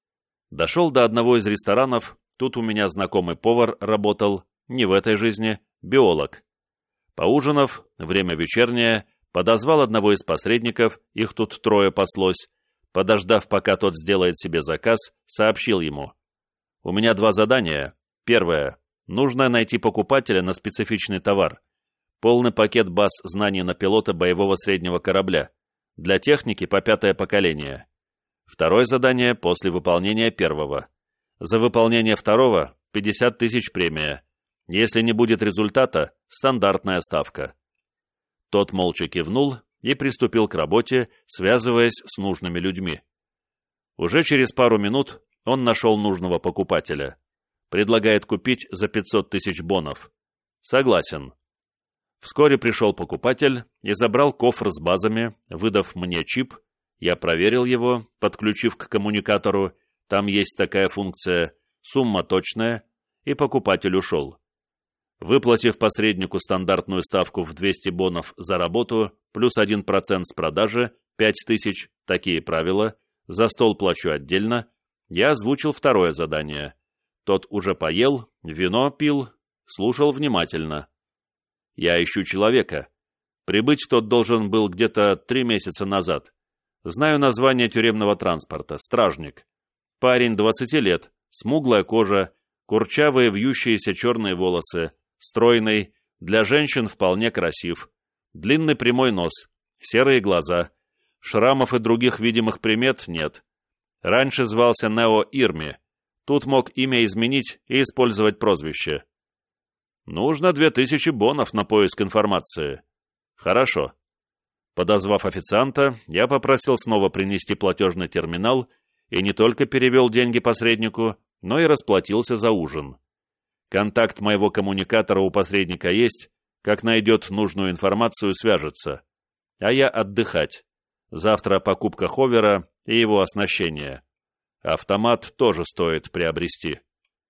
Дошел до одного из ресторанов, тут у меня знакомый повар работал, не в этой жизни, биолог. Поужинав, время вечернее, подозвал одного из посредников, их тут трое паслось, подождав, пока тот сделает себе заказ, сообщил ему. У меня два задания. Первое. Нужно найти покупателя на специфичный товар. Полный пакет баз знаний на пилота боевого среднего корабля. Для техники по пятое поколение. Второе задание после выполнения первого. За выполнение второго – пятьдесят тысяч премия. Если не будет результата – стандартная ставка. Тот молча кивнул и приступил к работе, связываясь с нужными людьми. Уже через пару минут он нашел нужного покупателя. Предлагает купить за пятьсот тысяч бонов. Согласен. Вскоре пришел покупатель и забрал кофр с базами, выдав мне чип. Я проверил его, подключив к коммуникатору, там есть такая функция, сумма точная, и покупатель ушел. Выплатив посреднику стандартную ставку в двести бонов за работу, плюс один процент с продажи, пять тысяч, такие правила, за стол плачу отдельно, я озвучил второе задание. Тот уже поел, вино пил, слушал внимательно. Я ищу человека. Прибыть тот должен был где-то три месяца назад. Знаю название тюремного транспорта, стражник. Парень двадцати лет, смуглая кожа, курчавые вьющиеся черные волосы, стройный, для женщин вполне красив, длинный прямой нос, серые глаза, шрамов и других видимых примет нет. Раньше звался Нео Ирми, тут мог имя изменить и использовать прозвище. Нужно две тысячи бонов на поиск информации. Хорошо. Подозвав официанта, я попросил снова принести платежный терминал и не только перевел деньги посреднику, но и расплатился за ужин. Контакт моего коммуникатора у посредника есть, как найдет нужную информацию, свяжется. А я отдыхать. Завтра покупка ховера и его оснащение. Автомат тоже стоит приобрести.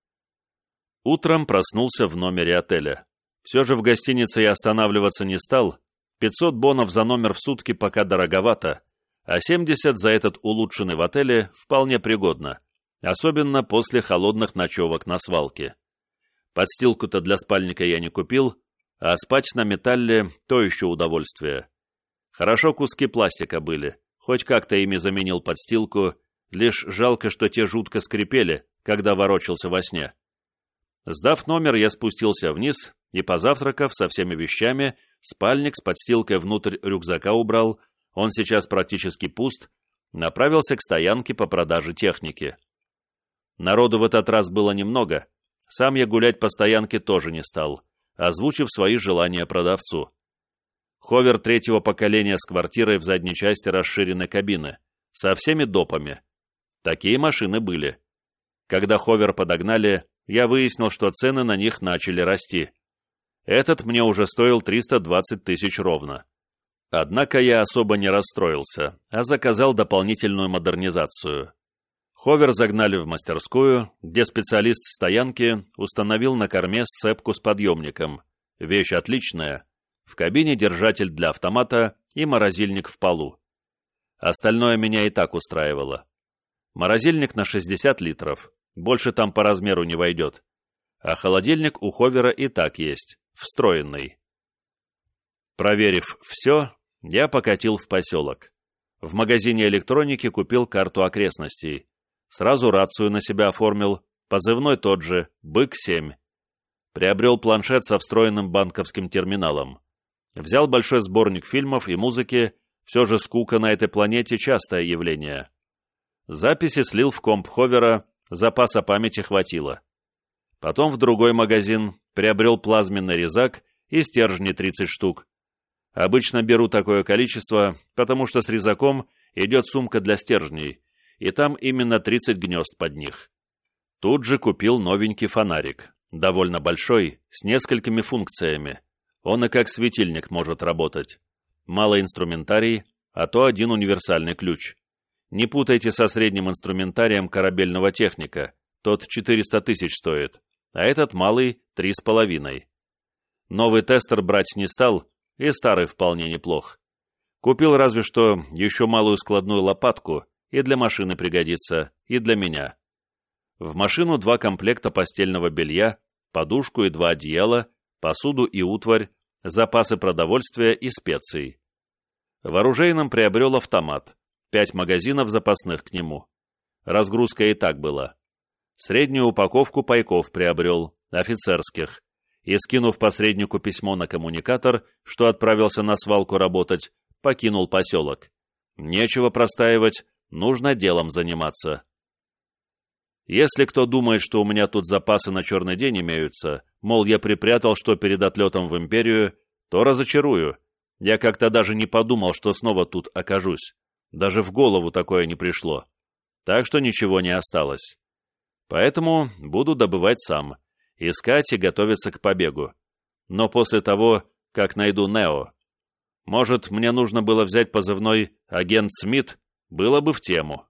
Утром проснулся в номере отеля. Все же в гостинице я останавливаться не стал. пятьсот бонов за номер в сутки пока дороговато, а семьдесят за этот улучшенный в отеле вполне пригодно, особенно после холодных ночевок на свалке. Подстилку-то для спальника я не купил, а спать на металле – то еще удовольствие. Хорошо куски пластика были, хоть как-то ими заменил подстилку, лишь жалко, что те жутко скрипели, когда ворочался во сне. Сдав номер, я спустился вниз и, позавтракав со всеми вещами, спальник с подстилкой внутрь рюкзака убрал, он сейчас практически пуст, направился к стоянке по продаже техники. Народу в этот раз было немного, сам я гулять по стоянке тоже не стал, озвучив свои желания продавцу. Ховер третьего поколения с квартирой в задней части расширенной кабины, со всеми допами. Такие машины были. Когда Ховер подогнали, я выяснил, что цены на них начали расти. Этот мне уже стоил триста двадцать тысяч ровно. Однако я особо не расстроился, а заказал дополнительную модернизацию. Ховер загнали в мастерскую, где специалист стоянки установил на корме сцепку с подъемником. Вещь отличная. В кабине держатель для автомата и морозильник в полу. Остальное меня и так устраивало. Морозильник на шестьдесят литров, больше там по размеру не войдет. А холодильник у Ховера и так есть, встроенный. Проверив все, я покатил в поселок. В магазине электроники купил карту окрестностей. Сразу рацию на себя оформил, позывной тот же, Бык семь. Приобрел планшет со встроенным банковским терминалом. Взял большой сборник фильмов и музыки, все же скука на этой планете частое явление. Записи слил в комп Ховера, запаса памяти хватило. Потом в другой магазин приобрел плазменный резак и стержни тридцать штук. Обычно беру такое количество, потому что с резаком идет сумка для стержней, и там именно тридцать гнезд под них. Тут же купил новенький фонарик, довольно большой, с несколькими функциями. Он и как светильник может работать. Мало инструментарий, а то один универсальный ключ. Не путайте со средним инструментарием корабельного техника, тот четыреста тысяч стоит, а этот малый — три с половиной. Новый тестер брать не стал, и старый вполне неплох. Купил разве что еще малую складную лопатку, и для машины пригодится, и для меня. В машину два комплекта постельного белья, подушку и два одеяла, посуду и утварь, запасы продовольствия и специй. В оружейном приобрел автомат, пять магазинов запасных к нему. Разгрузка и так была. Среднюю упаковку пайков приобрел, офицерских, и, скинув посреднику письмо на коммуникатор, что отправился на свалку работать, покинул поселок. Нечего простаивать, нужно делом заниматься. Если кто думает, что у меня тут запасы на черный день имеются, мол, я припрятал что перед отлетом в империю, то разочарую. Я как-то даже не подумал, что снова тут окажусь. Даже в голову такое не пришло. Так что ничего не осталось. Поэтому буду добывать сам, искать и готовиться к побегу. Но после того, как найду Нео. Может, мне нужно было взять позывной «Агент Смит», было бы в тему.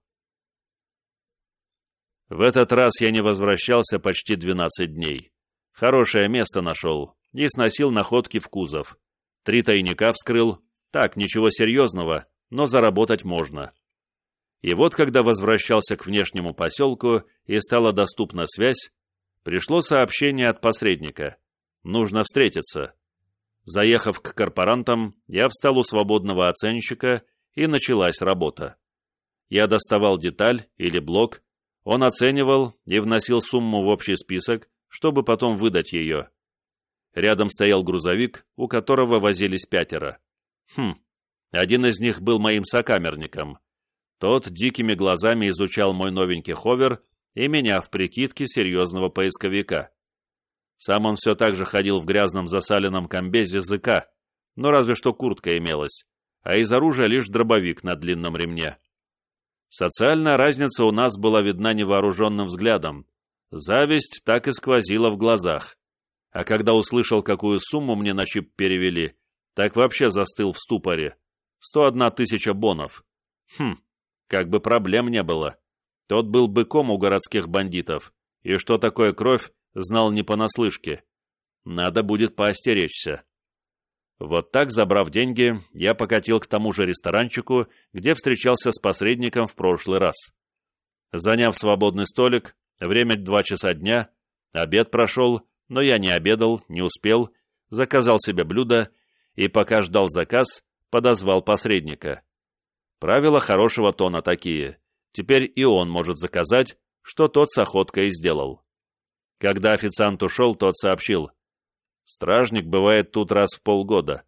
В этот раз я не возвращался почти двенадцать дней. Хорошее место нашел и сносил находки в кузов. Три тайника вскрыл. Так, ничего серьезного, но заработать можно. И вот, когда возвращался к внешнему поселку и стала доступна связь, пришло сообщение от посредника. Нужно встретиться. Заехав к корпорантам, я встал у свободного оценщика, и началась работа. Я доставал деталь или блок, он оценивал и вносил сумму в общий список, чтобы потом выдать ее. Рядом стоял грузовик, у которого возились пятеро. Хм, один из них был моим сокамерником. Тот дикими глазами изучал мой новенький Ховер и меня в прикидке серьезного поисковика. Сам он все так же ходил в грязном засаленном комбезе ЗК, но разве что куртка имелась, а из оружия лишь дробовик на длинном ремне. Социальная разница у нас была видна невооруженным взглядом. Зависть так и сквозила в глазах. А когда услышал, какую сумму мне на чип перевели, так вообще застыл в ступоре. Сто одна тысяча бонов. Хм, как бы проблем не было. Тот был быком у городских бандитов, и что такое кровь, знал не понаслышке. Надо будет поостеречься. Вот так, забрав деньги, я покатил к тому же ресторанчику, где встречался с посредником в прошлый раз. Заняв свободный столик, время два часа дня, обед прошел, но я не обедал, не успел, заказал себе блюдо и, пока ждал заказ, подозвал посредника. Правила хорошего тона такие. Теперь и он может заказать, что тот с охоткой и сделал. Когда официант ушел, тот сообщил: «Стражник бывает тут раз в полгода.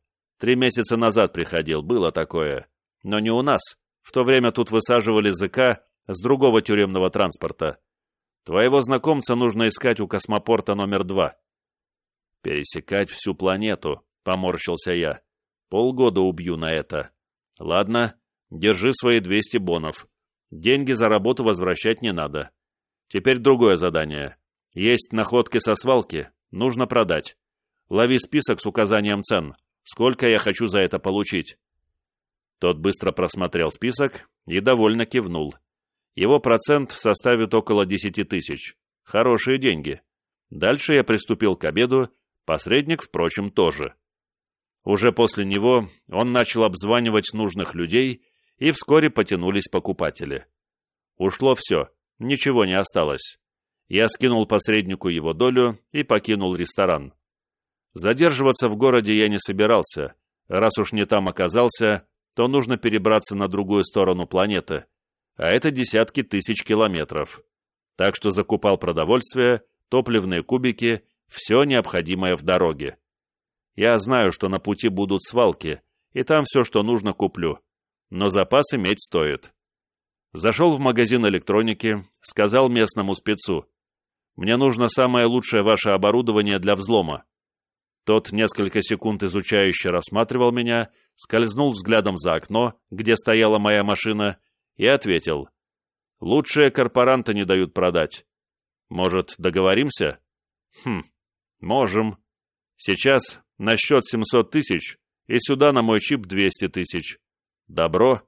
Три месяца назад приходил, было такое. Но не у нас. В то время тут высаживали ЗК с другого тюремного транспорта. Твоего знакомца нужно искать у космопорта номер два. Пересекать всю планету, поморщился я. Полгода убью на это. Ладно, держи свои двести бонов. Деньги за работу возвращать не надо. Теперь другое задание. Есть находки со свалки, нужно продать. Лови список с указанием цен. Сколько я хочу за это получить? Тот быстро просмотрел список и довольно кивнул. Его процент составит около десяти тысяч. Хорошие деньги. Дальше я приступил к обеду, посредник, впрочем, тоже. Уже после него он начал обзванивать нужных людей, и вскоре потянулись покупатели. Ушло все, ничего не осталось. Я скинул посреднику его долю и покинул ресторан. Задерживаться в городе я не собирался. Раз уж не там оказался, то нужно перебраться на другую сторону планеты, а это десятки тысяч километров. Так что закупал продовольствие, топливные кубики, все необходимое в дороге. Я знаю, что на пути будут свалки, и там все, что нужно, куплю. Но запас иметь стоит. Зашел в магазин электроники, сказал местному спецу: «Мне нужно самое лучшее ваше оборудование для взлома». Тот несколько секунд изучающе рассматривал меня, скользнул взглядом за окно, где стояла моя машина, и ответил: «Лучшие корпоранты не дают продать. Может, договоримся?» «Хм, можем. Сейчас на счет семьсот тысяч, и сюда на мой чип двести тысяч. Добро?»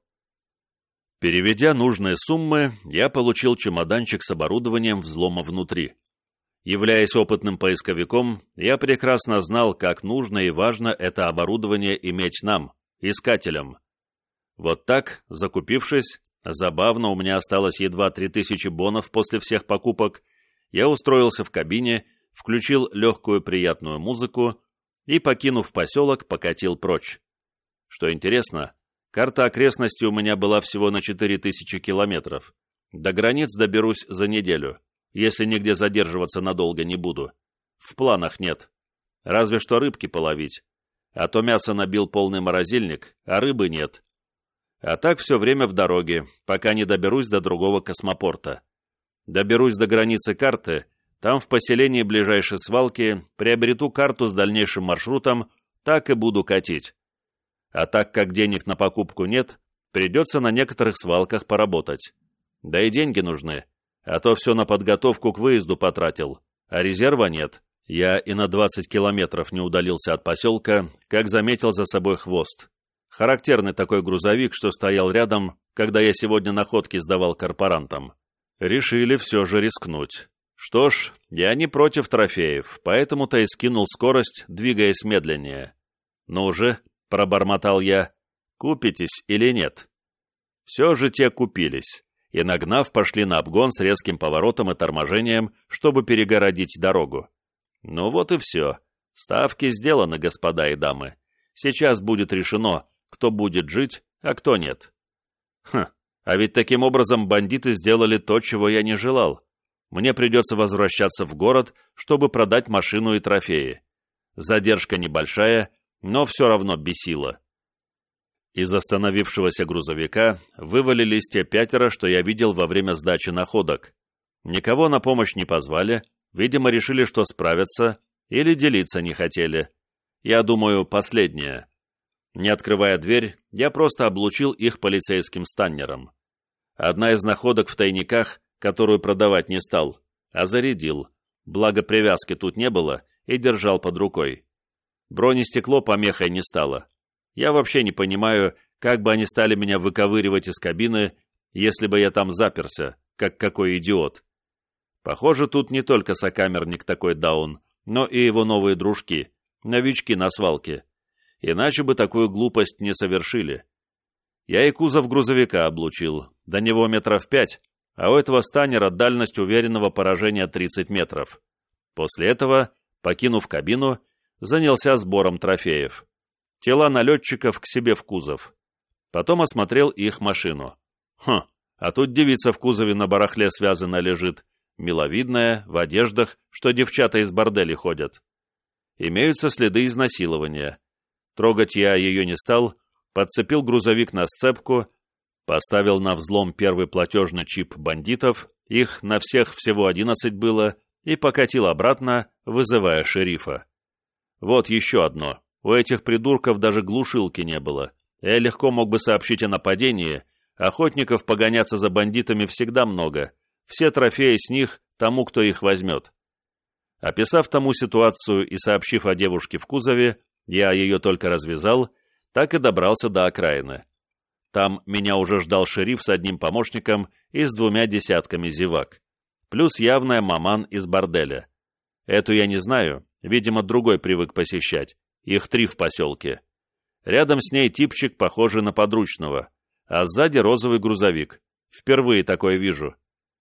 Переведя нужные суммы, я получил чемоданчик с оборудованием взлома внутри. Являясь опытным поисковиком, я прекрасно знал, как нужно и важно это оборудование иметь нам, искателям. Вот так, закупившись, забавно, у меня осталось едва три тысячи бонов после всех покупок, я устроился в кабине, включил легкую приятную музыку и, покинув поселок, покатил прочь. Что интересно, карта окрестностей у меня была всего на четыре тысячи километров. До границ доберусь за неделю, если нигде задерживаться надолго не буду. В планах нет. Разве что рыбки половить. А то мясо набил полный морозильник, а рыбы нет. А так все время в дороге, пока не доберусь до другого космопорта. Доберусь до границы карты, там в поселении ближайшей свалки приобрету карту с дальнейшим маршрутом, так и буду катить. А так как денег на покупку нет, придется на некоторых свалках поработать. Да и деньги нужны, а то все на подготовку к выезду потратил, а резерва нет. Я и на двадцать километров не удалился от поселка, как заметил за собой хвост. Характерный такой грузовик, что стоял рядом, когда я сегодня находки сдавал корпорантам. Решили все же рискнуть. Что ж, я не против трофеев, поэтому-то и скинул скорость, двигаясь медленнее. «Ну же», — пробормотал я, — «купитесь или нет?» Все же те купились, и, нагнав, пошли на обгон с резким поворотом и торможением, чтобы перегородить дорогу. Ну вот и все. Ставки сделаны, господа и дамы. Сейчас будет решено, кто будет жить, а кто нет. Хм, а ведь таким образом бандиты сделали то, чего я не желал. Мне придется возвращаться в город, чтобы продать машину и трофеи. Задержка небольшая, но все равно бесила. Из остановившегося грузовика вывалились те пятеро, что я видел во время сдачи находок. Никого на помощь не позвали, видимо, решили, что справятся, или делиться не хотели. Я думаю, последнее. Не открывая дверь, я просто облучил их полицейским станнером. Одна из находок в тайниках, которую продавать не стал, а зарядил, благо привязки тут не было, и держал под рукой. Бронестекло помехой не стало. Я вообще не понимаю, как бы они стали меня выковыривать из кабины, если бы я там заперся, как какой идиот. Похоже, тут не только сокамерник такой даун, но и его новые дружки, новички на свалке. Иначе бы такую глупость не совершили. Я и кузов грузовика облучил, до него метров пять, а у этого станера дальность уверенного поражения тридцать метров. После этого, покинув кабину, занялся сбором трофеев. Тела налетчиков к себе в кузов. Потом осмотрел их машину. Хм, а тут девица в кузове на барахле связанная лежит, миловидная, в одеждах, что девчата из борделей ходят. Имеются следы изнасилования. Трогать я ее не стал, подцепил грузовик на сцепку, поставил на взлом первый платежный чип бандитов, их на всех всего одиннадцать было, и покатил обратно, вызывая шерифа. Вот еще одно. У этих придурков даже глушилки не было. Я легко мог бы сообщить о нападении. Охотников погоняться за бандитами всегда много. Все трофеи с них тому, кто их возьмет. Описав тому ситуацию и сообщив о девушке в кузове, я ее только развязал, так и добрался до окраины. Там меня уже ждал шериф с одним помощником и с двумя десятками зевак. Плюс явная маман из борделя. Эту я не знаю, видимо, другой привык посещать. Их три в поселке. Рядом с ней типчик, похожий на подручного, а сзади розовый грузовик. Впервые такое вижу.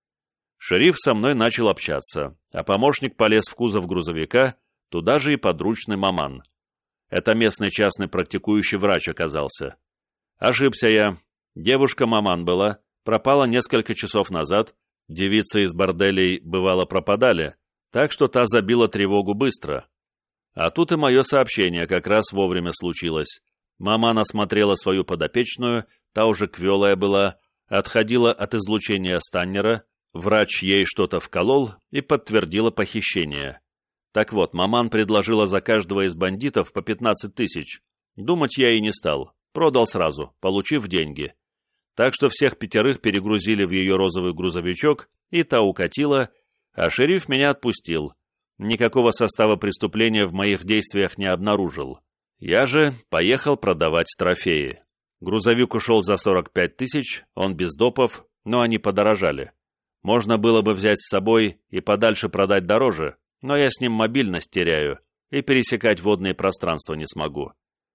Шериф со мной начал общаться, а помощник полез в кузов грузовика, туда же и подручный маман. Это местный частный практикующий врач оказался. Ошибся я. Девушка маман была, пропала несколько часов назад, девицы из борделей бывало пропадали, так что та забила тревогу быстро. А тут и мое сообщение как раз вовремя случилось. Маман осмотрела свою подопечную, та уже квелая была, отходила от излучения Станнера, врач ей что-то вколол и подтвердила похищение. Так вот, маман предложила за каждого из бандитов по пятнадцать тысяч. Думать я и не стал, продал сразу, получив деньги. Так что всех пятерых перегрузили в ее розовый грузовичок, и та укатила, а шериф меня отпустил. Никакого состава преступления в моих действиях не обнаружил. Я же поехал продавать трофеи. Грузовик ушел за сорок пять тысяч, он без допов, но они подорожали. Можно было бы взять с собой и подальше продать дороже, но я с ним мобильность теряю и пересекать водные пространства не смогу.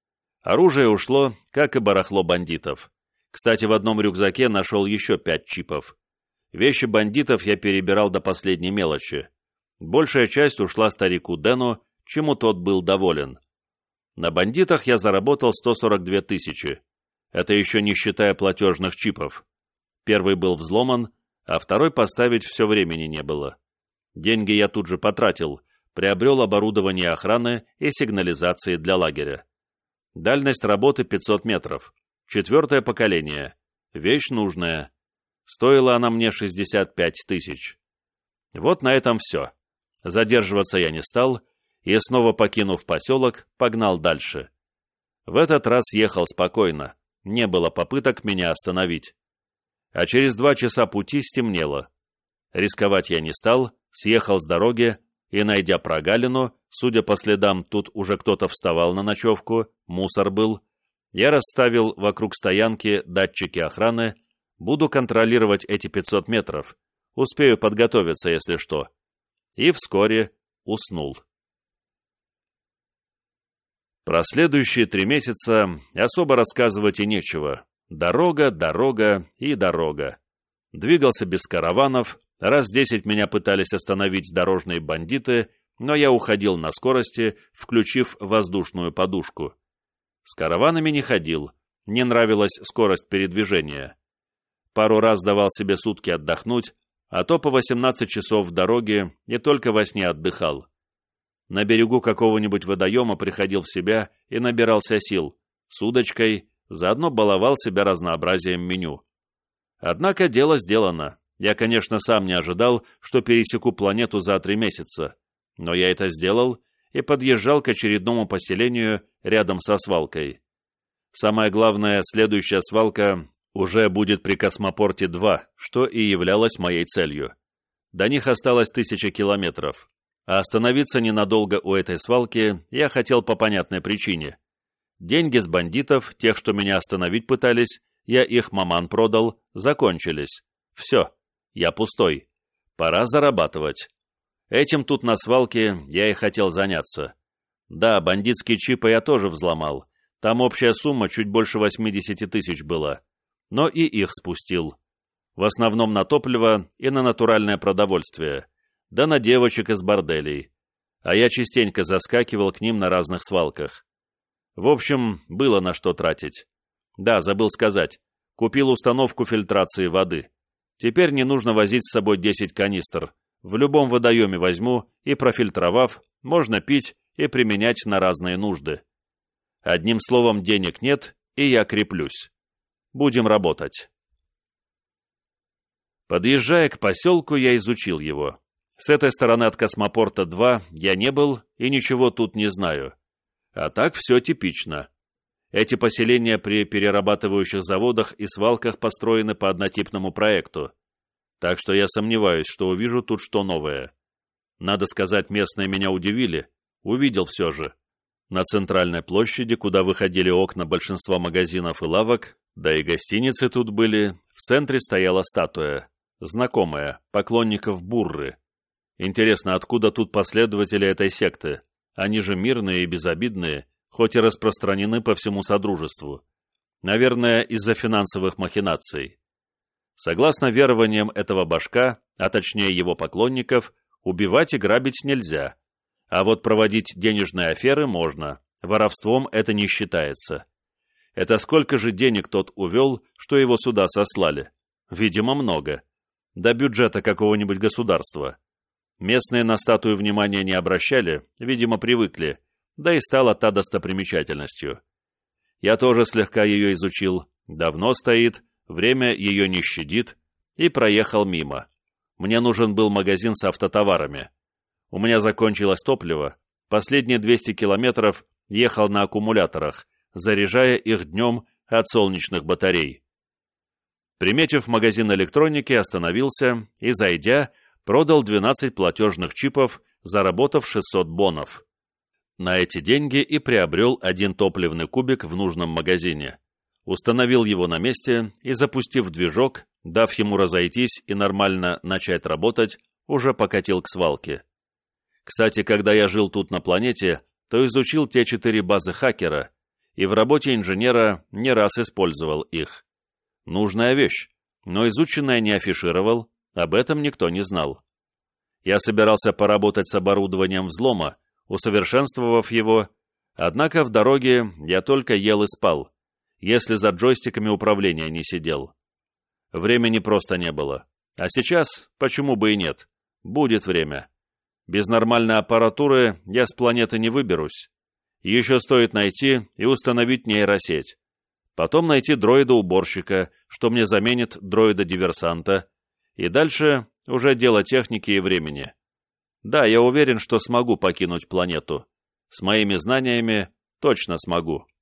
Оружие ушло, как и барахло бандитов. Кстати, в одном рюкзаке нашел еще пять чипов. Вещи бандитов я перебирал до последней мелочи. Большая часть ушла старику Дэну, чему тот был доволен. На бандитах я заработал сто сорок две тысячи. Это еще не считая платежных чипов. Первый был взломан, а второй поставить все времени не было. Деньги я тут же потратил, приобрел оборудование охраны и сигнализации для лагеря. Дальность работы пятьсот метров. Четвертое поколение. Вещь нужная. Стоила она мне шестьдесят пять тысяч. Вот на этом все. Задерживаться я не стал, и, снова покинув поселок, погнал дальше. В этот раз ехал спокойно, не было попыток меня остановить. А через два часа пути стемнело. Рисковать я не стал, съехал с дороги и, найдя прогалину, судя по следам, тут уже кто-то вставал на ночевку, мусор был, я расставил вокруг стоянки датчики охраны, буду контролировать эти пятьсот метров, успею подготовиться, если что. И вскоре уснул. Про следующие три месяца особо рассказывать и нечего. Дорога, дорога и дорога. Двигался без караванов, раз десять меня пытались остановить дорожные бандиты, но я уходил на скорости, включив воздушную подушку. С караванами не ходил, не нравилась скорость передвижения. Пару раз давал себе сутки отдохнуть, а то по восемнадцать часов в дороге и только во сне отдыхал. На берегу какого-нибудь водоема приходил в себя и набирался сил, с удочкой, заодно баловал себя разнообразием меню. Однако дело сделано. Я, конечно, сам не ожидал, что пересеку планету за три месяца, но я это сделал и подъезжал к очередному поселению рядом со свалкой. Самое главное, следующая свалка уже будет при Космопорте два, что и являлось моей целью. До них осталось тысяча километров, а остановиться ненадолго у этой свалки я хотел по понятной причине. Деньги с бандитов, тех, что меня остановить пытались, я их маман продал, закончились. Все, я пустой. Пора зарабатывать. Этим тут на свалке я и хотел заняться. Да, бандитские чипы я тоже взломал. Там общая сумма чуть больше восьмидесяти тысяч была. Но и их спустил. В основном на топливо и на натуральное продовольствие. Да на девочек из борделей. А я частенько заскакивал к ним на разных свалках. В общем, было на что тратить. Да, забыл сказать. Купил установку фильтрации воды. Теперь не нужно возить с собой десять канистр. В любом водоеме возьму и, профильтровав, можно пить и применять на разные нужды. Одним словом, денег нет, и я креплюсь. Будем работать. Подъезжая к поселку, я изучил его. С этой стороны от Космопорта два я не был и ничего тут не знаю. А так все типично. Эти поселения при перерабатывающих заводах и свалках построены по однотипному проекту. Так что я сомневаюсь, что увижу тут что новое. Надо сказать, местные меня удивили. Увидел все же. На центральной площади, куда выходили окна большинства магазинов и лавок, да и гостиницы тут были, в центре стояла статуя. Знакомая, поклонников Бурры. Интересно, откуда тут последователи этой секты? Они же мирные и безобидные, хоть и распространены по всему Содружеству. Наверное, из-за финансовых махинаций. Согласно верованиям этого башка, а точнее его поклонников, убивать и грабить нельзя. А вот проводить денежные аферы можно, воровством это не считается. Это сколько же денег тот увел, что его сюда сослали? Видимо, много. До бюджета какого-нибудь государства. Местные на статую внимания не обращали, видимо, привыкли, да и стала та достопримечательностью. Я тоже слегка ее изучил, давно стоит, время ее не щадит, и проехал мимо. Мне нужен был магазин с автотоварами. У меня закончилось топливо, последние двести километров ехал на аккумуляторах, заряжая их днем от солнечных батарей. Приметив магазин электроники, остановился и, зайдя, продал двенадцать платежных чипов, заработав шестьсот бонов. На эти деньги и приобрел один топливный кубик в нужном магазине. Установил его на месте и, запустив движок, дав ему разойтись и нормально начать работать, уже покатил к свалке. Кстати, когда я жил тут на планете, то изучил те четыре базы хакера, и в работе инженера не раз использовал их. Нужная вещь, но изученная не афишировал, об этом никто не знал. Я собирался поработать с оборудованием взлома, усовершенствовав его, однако в дороге я только ел и спал, если за джойстиками управления не сидел. Времени просто не было. А сейчас, почему бы и нет, будет время. Без нормальной аппаратуры я с планеты не выберусь. Еще стоит найти и установить нейросеть. Потом найти дроида-уборщика, что мне заменит дроида-диверсанта, и дальше уже дело техники и времени. Да, я уверен, что смогу покинуть планету. С моими знаниями точно смогу.